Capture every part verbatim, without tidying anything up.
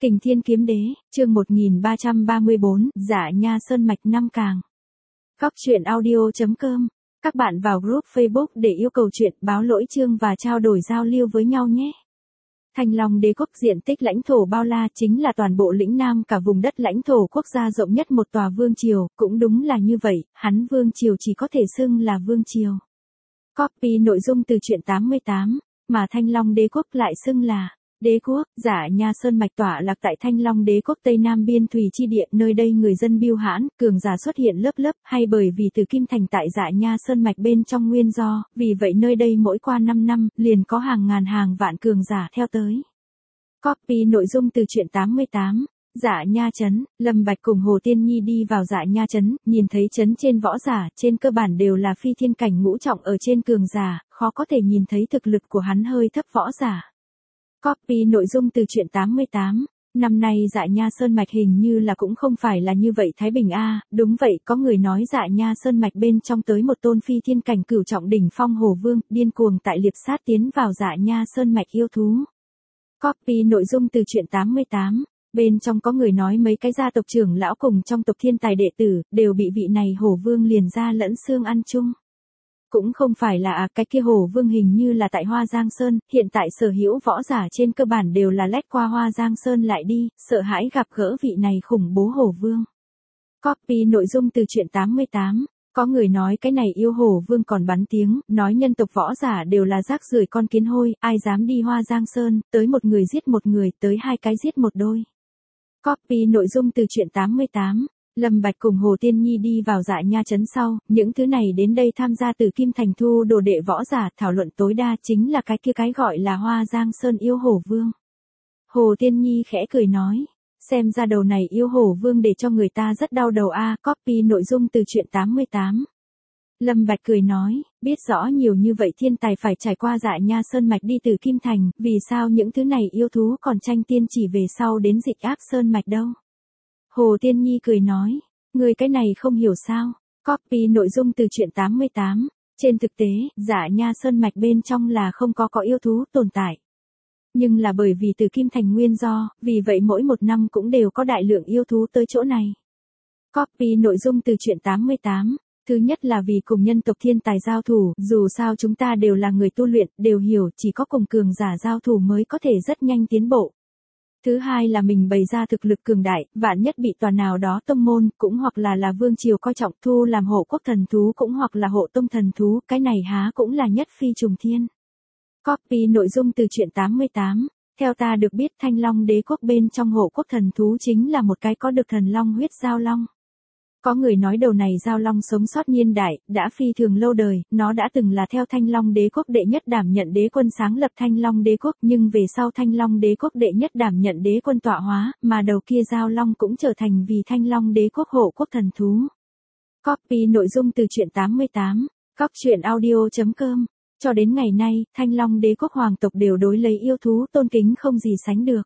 Kình Thiên Kiếm Đế, chương một nghìn ba trăm ba mươi bốn, Dạ Nha Sơn Mạch năm càng. Góc truyện audio chấm com. Các bạn vào group Facebook để yêu cầu chuyện, báo lỗi chương và trao đổi giao lưu với nhau nhé. Thanh Long Đế quốc diện tích lãnh thổ bao la chính là toàn bộ lĩnh Nam, cả vùng đất lãnh thổ quốc gia rộng nhất một tòa vương triều, cũng đúng là như vậy, hắn vương triều chỉ có thể xưng là vương triều. Copy nội dung từ truyện tám mươi tám, mà Thanh Long Đế quốc lại xưng là Đế quốc. Dạ Nha Sơn Mạch tọa lạc tại Thanh Long Đế quốc Tây Nam biên thủy chi địa, nơi đây người dân biêu hãn, cường giả xuất hiện lớp lớp, hay bởi vì từ Kim Thành tại Dạ Nha Sơn Mạch bên trong nguyên do, vì vậy nơi đây mỗi qua năm năm, liền có hàng ngàn hàng vạn cường giả theo tới. Copy nội dung từ truyện tám mươi tám. Dạ Nha trấn. Lâm Bạch cùng Hồ Tiên Nhi đi vào Dạ Nha trấn, nhìn thấy trấn trên võ giả, trên cơ bản đều là phi thiên cảnh ngũ trọng ở trên cường giả, khó có thể nhìn thấy thực lực của hắn hơi thấp võ giả. Copy nội dung từ truyện tám mươi tám. Năm nay Dạ Nha Sơn Mạch hình như là cũng không phải là như vậy Thái Bình a, đúng vậy, có người nói Dạ Nha Sơn Mạch bên trong tới một tôn phi thiên cảnh cửu trọng đỉnh phong hổ vương, điên cuồng tại liệp sát tiến vào Dạ Nha Sơn Mạch yêu thú. Copy nội dung từ truyện tám mươi tám. Bên trong có người nói mấy cái gia tộc trưởng lão cùng trong tộc thiên tài đệ tử, đều bị vị này hổ vương liền ra lẫn xương ăn chung. Cũng không phải là à, cái kia hổ vương hình như là tại Hoa Giang Sơn, hiện tại sở hữu võ giả trên cơ bản đều là lách qua Hoa Giang Sơn lại đi, sợ hãi gặp gỡ vị này khủng bố hổ vương. Copy nội dung từ truyện tám mươi tám. Có người nói cái này yêu hổ vương còn bắn tiếng, nói nhân tộc võ giả đều là rác rưởi con kiến hôi, ai dám đi Hoa Giang Sơn, tới một người giết một người, tới hai cái giết một đôi. Copy nội dung từ truyện tám mươi tám. Lâm Bạch cùng Hồ Tiên Nhi đi vào Dạ Nha trấn sau, những thứ này đến đây tham gia từ Kim Thành thu đồ đệ võ giả, thảo luận tối đa chính là cái kia cái gọi là Hoa Giang Sơn yêu hổ vương. Hồ Tiên Nhi khẽ cười nói, xem ra đầu này yêu hổ vương để cho người ta rất đau đầu a. Copy nội dung từ truyện tám mươi tám. Lâm Bạch cười nói, biết rõ nhiều như vậy thiên tài phải trải qua Dạ Nha Sơn Mạch đi từ Kim Thành, vì sao những thứ này yêu thú còn tranh tiên chỉ về sau đến Dịch Áp Sơn Mạch đâu? Hồ Tiên Nhi cười nói, người cái này không hiểu sao? Copy nội dung từ truyện tám mươi tám. Trên thực tế, Dạ Nha Sơn Mạch bên trong là không có có yêu thú tồn tại. Nhưng là bởi vì từ Kim Thành nguyên do, vì vậy mỗi một năm cũng đều có đại lượng yêu thú tới chỗ này. Copy nội dung từ truyện tám mươi tám. Thứ nhất là vì cùng nhân tộc thiên tài giao thủ, dù sao chúng ta đều là người tu luyện, đều hiểu chỉ có cùng cường giả giao thủ mới có thể rất nhanh tiến bộ. Thứ hai là mình bày ra thực lực cường đại, vạn nhất bị tòa nào đó tông môn, cũng hoặc là là vương triều coi trọng thu làm hộ quốc thần thú cũng hoặc là hộ tông thần thú, cái này há cũng là nhất phi trùng thiên. Copy nội dung từ truyện tám mươi tám. Theo ta được biết Thanh Long Đế quốc bên trong hộ quốc thần thú chính là một cái có được thần long huyết giao long. Có người nói đầu này giao long sống sót niên đại, đã phi thường lâu đời, nó đã từng là theo Thanh Long Đế quốc đệ nhất đảm nhận đế quân sáng lập Thanh Long Đế quốc, nhưng về sau Thanh Long Đế quốc đệ nhất đảm nhận đế quân tọa hóa, mà đầu kia giao long cũng trở thành vì Thanh Long Đế quốc hộ quốc thần thú. Copy nội dung từ truyện tám mươi tám, góc truyện audio chấm com. Cho đến ngày nay, Thanh Long Đế quốc hoàng tộc đều đối lấy yêu thú tôn kính không gì sánh được.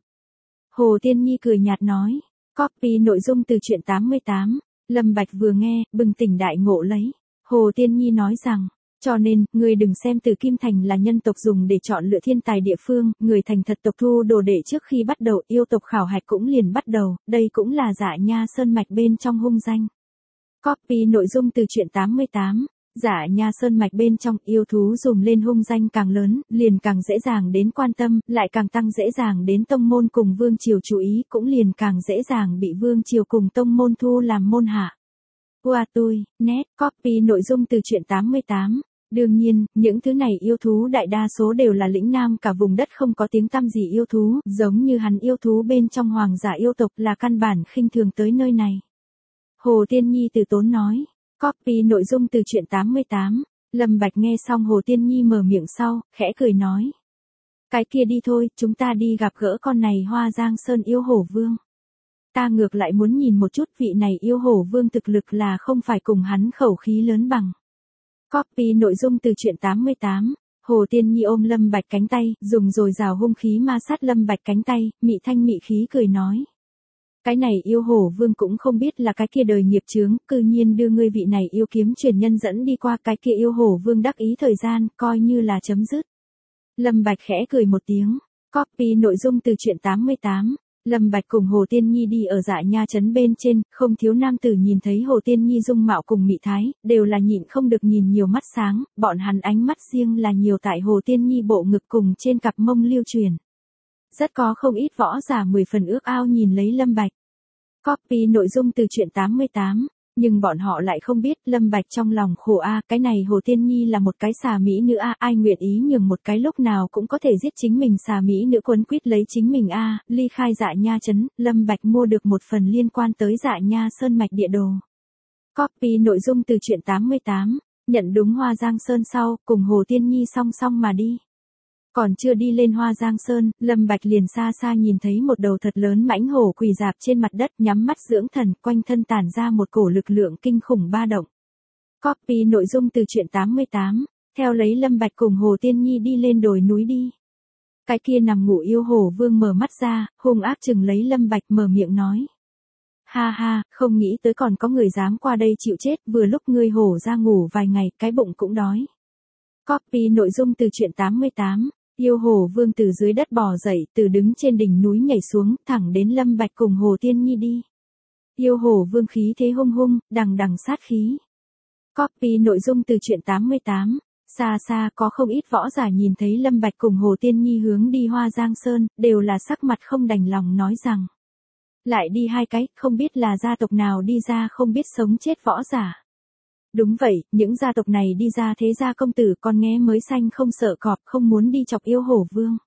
Hồ Tiên Nhi cười nhạt nói, copy nội dung từ truyện tám mươi tám. Lâm Bạch vừa nghe, bừng tỉnh đại ngộ lấy. Hồ Tiên Nhi nói rằng, cho nên, người đừng xem từ Kim Thành là nhân tộc dùng để chọn lựa thiên tài địa phương, người thành thật tộc thu đồ đệ trước khi bắt đầu yêu tộc khảo hạch cũng liền bắt đầu, đây cũng là Dạ Nha Sơn Mạch bên trong hung danh. Copy nội dung từ truyện tám mươi tám. Dạ Nha Sơn Mạch bên trong yêu thú dùng lên hung danh càng lớn, liền càng dễ dàng đến quan tâm, lại càng tăng dễ dàng đến tông môn cùng vương triều chú ý, cũng liền càng dễ dàng bị vương triều cùng tông môn thu làm môn hạ. Qua tôi, net, copy nội dung từ truyện tám mươi tám. Đương nhiên, những thứ này yêu thú đại đa số đều là lĩnh Nam cả vùng đất không có tiếng tăm gì yêu thú, giống như hắn yêu thú bên trong hoàng giả yêu tộc là căn bản khinh thường tới nơi này. Hồ Tiên Nhi từ tốn nói. Copy nội dung từ truyện tám mươi tám. Lâm Bạch nghe xong Hồ Tiên Nhi mở miệng sau, khẽ cười nói. Cái kia đi thôi, chúng ta đi gặp gỡ con này Hoa Giang Sơn yêu hổ vương. Ta ngược lại muốn nhìn một chút vị này yêu hổ vương thực lực là không phải cùng hắn khẩu khí lớn bằng. Copy nội dung từ truyện tám mươi tám. Hồ Tiên Nhi ôm Lâm Bạch cánh tay, dùng dồi dào hung khí ma sát Lâm Bạch cánh tay, mị thanh mị khí cười nói. Cái này yêu hổ vương cũng không biết là cái kia đời nghiệp chướng, cư nhiên đưa ngươi vị này yêu kiếm truyền nhân dẫn đi qua cái kia yêu hổ vương đắc ý thời gian, coi như là chấm dứt. Lâm Bạch khẽ cười một tiếng. Copy nội dung từ truyện tám mươi tám. Lâm Bạch cùng Hồ Tiên Nhi đi ở Dạ Nha trấn bên trên, không thiếu nam tử nhìn thấy Hồ Tiên Nhi dung mạo cùng mị thái, đều là nhịn không được nhìn nhiều mắt sáng, bọn hắn ánh mắt riêng là nhiều tại Hồ Tiên Nhi bộ ngực cùng trên cặp mông lưu truyền. Rất có không ít võ giả mười phần ước ao nhìn lấy Lâm Bạch. Copy nội dung từ truyện tám mươi tám. Nhưng bọn họ lại không biết Lâm Bạch trong lòng khổ a, cái này Hồ Tiên Nhi là một cái xà mỹ nữ a, ai nguyện ý nhường một cái lúc nào cũng có thể giết chính mình xà mỹ nữ quấn quýt lấy chính mình a. Ly khai Dạ Nha trấn, Lâm Bạch mua được một phần liên quan tới Dạ Nha sơn mạch địa đồ. Copy nội dung từ truyện tám mươi tám, nhận đúng Hoa Giang Sơn sau, cùng Hồ Tiên Nhi song song mà đi. Còn chưa đi lên Hoa Giang Sơn, Lâm Bạch liền xa xa nhìn thấy một đầu thật lớn mãnh hổ quỳ dạp trên mặt đất, nhắm mắt dưỡng thần, quanh thân tản ra một cổ lực lượng kinh khủng ba động. Copy nội dung từ truyện tám mươi tám, theo lấy Lâm Bạch cùng Hồ Tiên Nhi đi lên đồi núi đi. Cái kia nằm ngủ yêu hổ vương mở mắt ra, hung ác chừng lấy Lâm Bạch mở miệng nói. Ha ha, không nghĩ tới còn có người dám qua đây chịu chết, vừa lúc ngươi hổ ra ngủ vài ngày, cái bụng cũng đói. Copy nội dung từ truyện tám mươi tám. Yêu hổ vương từ dưới đất bò dậy, từ đứng trên đỉnh núi nhảy xuống, thẳng đến Lâm Bạch cùng Hồ Tiên Nhi đi. Yêu hổ vương khí thế hung hung, đằng đằng sát khí. Copy nội dung từ truyện tám mươi tám. Xa xa có không ít võ giả nhìn thấy Lâm Bạch cùng Hồ Tiên Nhi hướng đi Hoa Giang Sơn, đều là sắc mặt không đành lòng nói rằng. Lại đi hai cái, không biết là gia tộc nào đi ra không biết sống chết võ giả. Đúng vậy, những gia tộc này đi ra thế gia công tử con nghe mới xanh không sợ cọp, không muốn đi chọc yêu hổ vương.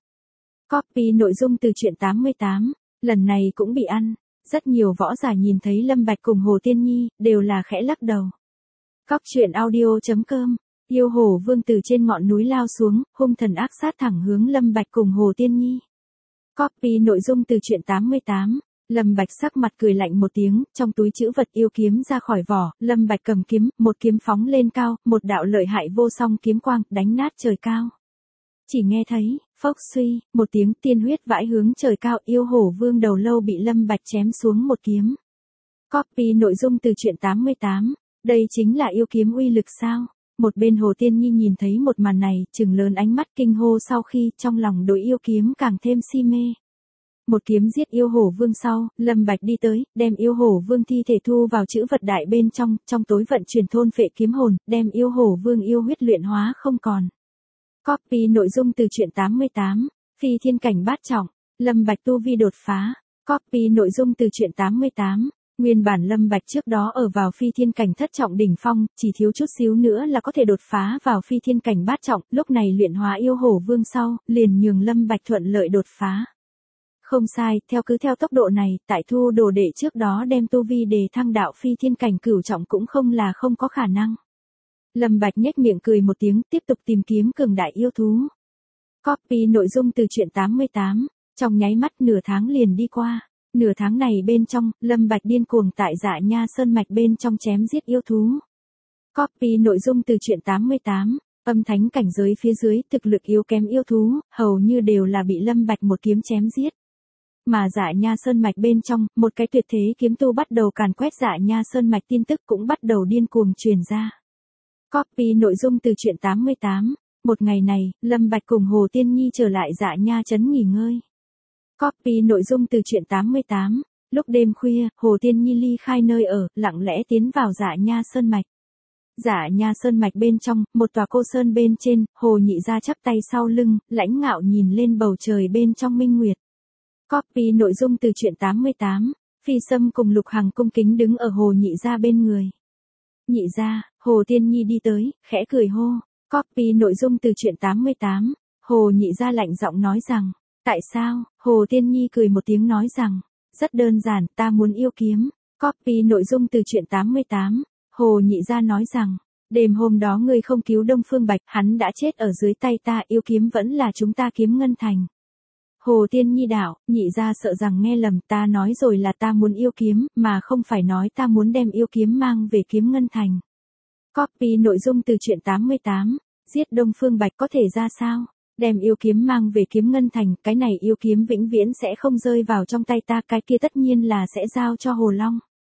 Copy nội dung từ truyện tám mươi tám, lần này cũng bị ăn. Rất nhiều võ giả nhìn thấy Lâm Bạch cùng Hồ Tiên Nhi, đều là khẽ lắc đầu. Cóc truyện audio chấm com, yêu hổ vương từ trên ngọn núi lao xuống, hung thần ác sát thẳng hướng Lâm Bạch cùng Hồ Tiên Nhi. Copy nội dung từ truyện tám mươi tám. Lâm Bạch sắc mặt cười lạnh một tiếng, trong túi trữ vật yêu kiếm ra khỏi vỏ, Lâm Bạch cầm kiếm, một kiếm phóng lên cao, một đạo lợi hại vô song kiếm quang, đánh nát trời cao. Chỉ nghe thấy, phốc suy, một tiếng tiên huyết vãi hướng trời cao, yêu hổ vương đầu lâu bị Lâm Bạch chém xuống một kiếm. Copy nội dung từ truyện tám mươi tám, đây chính là yêu kiếm uy lực sao? Một bên Hồ Tiên Nhi nhìn thấy một màn này, trừng lớn ánh mắt kinh hô sau khi trong lòng đối yêu kiếm càng thêm si mê. Một kiếm giết yêu hổ vương sau, Lâm Bạch đi tới, đem yêu hổ vương thi thể thu vào trữ vật đại bên trong, trong tối vận chuyển thôn phệ kiếm hồn, đem yêu hổ vương yêu huyết luyện hóa không còn. Copy nội dung từ truyện tám mươi tám, phi thiên cảnh bát trọng, Lâm Bạch tu vi đột phá. Copy nội dung từ truyện tám mươi tám, nguyên bản Lâm Bạch trước đó ở vào phi thiên cảnh thất trọng đỉnh phong, chỉ thiếu chút xíu nữa là có thể đột phá vào phi thiên cảnh bát trọng, lúc này luyện hóa yêu hổ vương sau, liền nhường Lâm Bạch thuận lợi đột phá. Không sai, theo cứ theo tốc độ này, tại thu đồ đệ trước đó đem tu vi đề thăng đạo phi thiên cảnh cửu trọng cũng không là không có khả năng. Lâm Bạch nhếch miệng cười một tiếng, tiếp tục tìm kiếm cường đại yêu thú. Copy nội dung từ truyện tám mươi tám, trong nháy mắt nửa tháng liền đi qua. Nửa tháng này bên trong, Lâm Bạch điên cuồng tại Dạ Nha sơn mạch bên trong chém giết yêu thú. Copy nội dung từ truyện tám mươi tám, âm thánh cảnh giới phía dưới, thực lực yếu kém yêu thú, hầu như đều là bị Lâm Bạch một kiếm chém giết. Mà Dạ Nha sơn mạch bên trong, một cái tuyệt thế kiếm tu bắt đầu càn quét Dạ Nha sơn mạch, tin tức cũng bắt đầu điên cuồng truyền ra. Copy nội dung từ truyện tám mươi tám, một ngày này, Lâm Bạch cùng Hồ Tiên Nhi trở lại Dạ Nha trấn nghỉ ngơi. Copy nội dung từ truyện tám mươi tám, lúc đêm khuya, Hồ Tiên Nhi ly khai nơi ở, lặng lẽ tiến vào Dạ Nha sơn mạch. Dạ Nha sơn mạch bên trong, một tòa cô sơn bên trên, Hồ Nhị Gia chắp tay sau lưng, lãnh ngạo nhìn lên bầu trời bên trong minh nguyệt. Copy nội dung từ truyện tám mươi tám, Phi Sâm cùng Lục Hằng cung kính đứng ở Hồ Nhị Gia bên người. Nhị Gia, Hồ Tiên Nhi đi tới, khẽ cười hô. Copy nội dung từ truyện tám mươi tám, Hồ Nhị Gia lạnh giọng nói rằng, tại sao? Hồ Tiên Nhi cười một tiếng nói rằng, rất đơn giản, ta muốn yêu kiếm. Copy nội dung từ truyện tám mươi tám, Hồ Nhị Gia nói rằng, đêm hôm đó ngươi không cứu Đông Phương Bạch, hắn đã chết ở dưới tay ta, yêu kiếm vẫn là chúng ta Kiếm Ngân Thành. Hồ Tiên Nhi đạo, Nhị Gia sợ rằng nghe lầm, ta nói rồi là ta muốn yêu kiếm, mà không phải nói ta muốn đem yêu kiếm mang về Kiếm Ngân Thành. Copy nội dung từ truyện tám mươi tám, giết Đông Phương Bạch có thể ra sao? Đem yêu kiếm mang về Kiếm Ngân Thành, cái này yêu kiếm vĩnh viễn sẽ không rơi vào trong tay ta, cái kia tất nhiên là sẽ giao cho Hồ Long.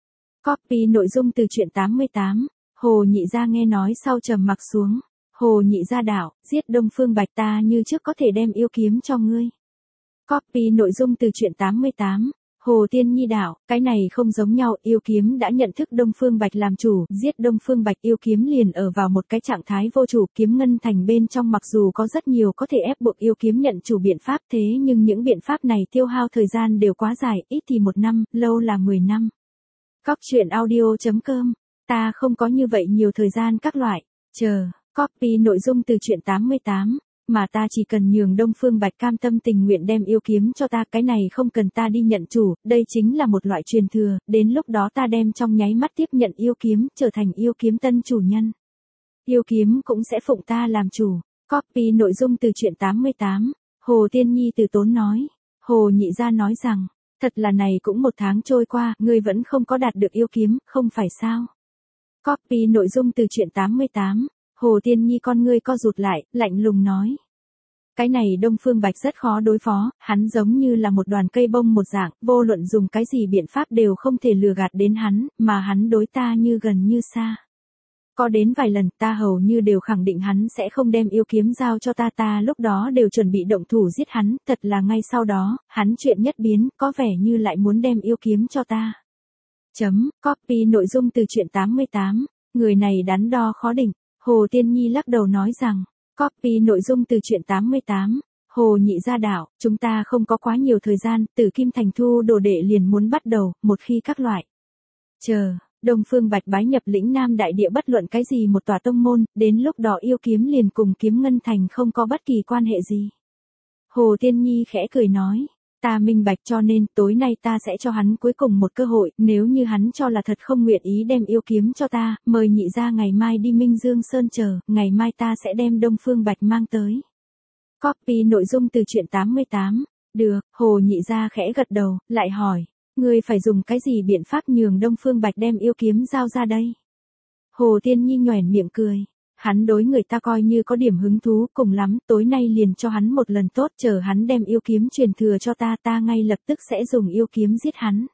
Copy nội dung từ truyện tám mươi tám, Hồ Nhị Gia nghe nói sau trầm mặc xuống. Hồ Nhị Gia đạo, giết Đông Phương Bạch ta như trước có thể đem yêu kiếm cho ngươi. Copy nội dung từ truyện tám mươi tám, Hồ Tiên Nhi đạo, cái này không giống nhau, yêu kiếm đã nhận thức Đông Phương Bạch làm chủ, giết Đông Phương Bạch yêu kiếm liền ở vào một cái trạng thái vô chủ, kiếm ngân thành bên trong mặc dù có rất nhiều có thể ép buộc yêu kiếm nhận chủ biện pháp thế nhưng những biện pháp này tiêu hao thời gian đều quá dài, ít thì một năm, lâu là mười năm. Cóc truyện audio.com, ta không có như vậy nhiều thời gian các loại, chờ, copy nội dung từ truyện tám mươi tám. Mà ta chỉ cần nhường Đông Phương Bạch cam tâm tình nguyện đem yêu kiếm cho ta, cái này không cần ta đi nhận chủ, đây chính là một loại truyền thừa, đến lúc đó ta đem trong nháy mắt tiếp nhận yêu kiếm, trở thành yêu kiếm tân chủ nhân. Yêu kiếm cũng sẽ phụng ta làm chủ. Copy nội dung từ truyện tám mươi tám, Hồ Tiên Nhi từ tốn nói. Hồ Nhị Gia nói rằng, thật là này cũng một tháng trôi qua, ngươi vẫn không có đạt được yêu kiếm, không phải sao? Copy nội dung từ truyện tám mươi tám. Hồ Tiên Nhi con ngươi co rụt lại, lạnh lùng nói. Cái này Đông Phương Bạch rất khó đối phó, hắn giống như là một đoàn cây bông một dạng, vô luận dùng cái gì biện pháp đều không thể lừa gạt đến hắn, mà hắn đối ta như gần như xa. Có đến vài lần ta hầu như đều khẳng định hắn sẽ không đem yêu kiếm giao cho ta, ta lúc đó đều chuẩn bị động thủ giết hắn, thật là ngay sau đó, hắn chuyện nhất biến, có vẻ như lại muốn đem yêu kiếm cho ta. Chấm, copy nội dung từ truyện tám mươi tám, người này đắn đo khó định. Hồ Tiên Nhi lắc đầu nói rằng, copy nội dung từ truyện tám mươi tám, Hồ Nhị Gia đạo, chúng ta không có quá nhiều thời gian, Tử Kim Thành thu đồ đệ liền muốn bắt đầu, một khi các loại. Chờ, Đông Phương Bạch bái nhập lĩnh Nam Đại Địa bất luận cái gì một tòa tông môn, đến lúc đó yêu kiếm liền cùng kiếm ngân thành không có bất kỳ quan hệ gì. Hồ Tiên Nhi khẽ cười nói. Ta minh bạch cho nên tối nay ta sẽ cho hắn cuối cùng một cơ hội, nếu như hắn cho là thật không nguyện ý đem yêu kiếm cho ta, mời Nhị Gia ngày mai đi Minh Dương Sơn chờ, ngày mai ta sẽ đem Đông Phương Bạch mang tới. Copy nội dung từ truyện tám mươi tám, được, Hồ Nhị Gia khẽ gật đầu, lại hỏi, ngươi phải dùng cái gì biện pháp nhường Đông Phương Bạch đem yêu kiếm giao ra đây? Hồ Tiên Nhi nhoẻn miệng cười. Hắn đối người ta coi như có điểm hứng thú, cùng lắm, tối nay liền cho hắn một lần tốt, chờ hắn đem yêu kiếm truyền thừa cho ta, ta ngay lập tức sẽ dùng yêu kiếm giết hắn.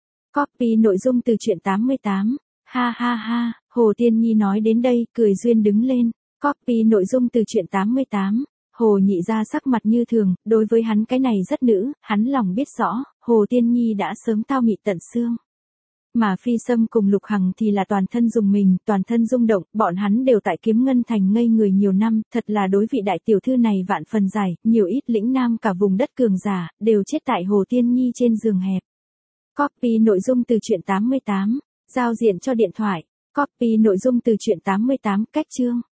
Copy nội dung từ truyện tám mươi tám, ha ha ha, Hồ Tiên Nhi nói đến đây, cười duyên đứng lên. Copy nội dung từ truyện tám mươi tám, Hồ Nhị Gia sắc mặt như thường, đối với hắn cái này rất nữ, hắn lòng biết rõ, Hồ Tiên Nhi đã sớm tao mị tận xương. Mà Phi Sâm cùng Lục Hằng thì là toàn thân dùng mình, toàn thân rung động, bọn hắn đều tại kiếm ngân thành ngây người nhiều năm, thật là đối vị đại tiểu thư này vạn phần dài, nhiều ít lĩnh nam cả vùng đất cường giả, đều chết tại Hồ Tiên Nhi trên giường hẹp. Copy nội dung từ truyện tám mươi tám, giao diện cho điện thoại, copy nội dung từ truyện tám mươi tám, cách chương.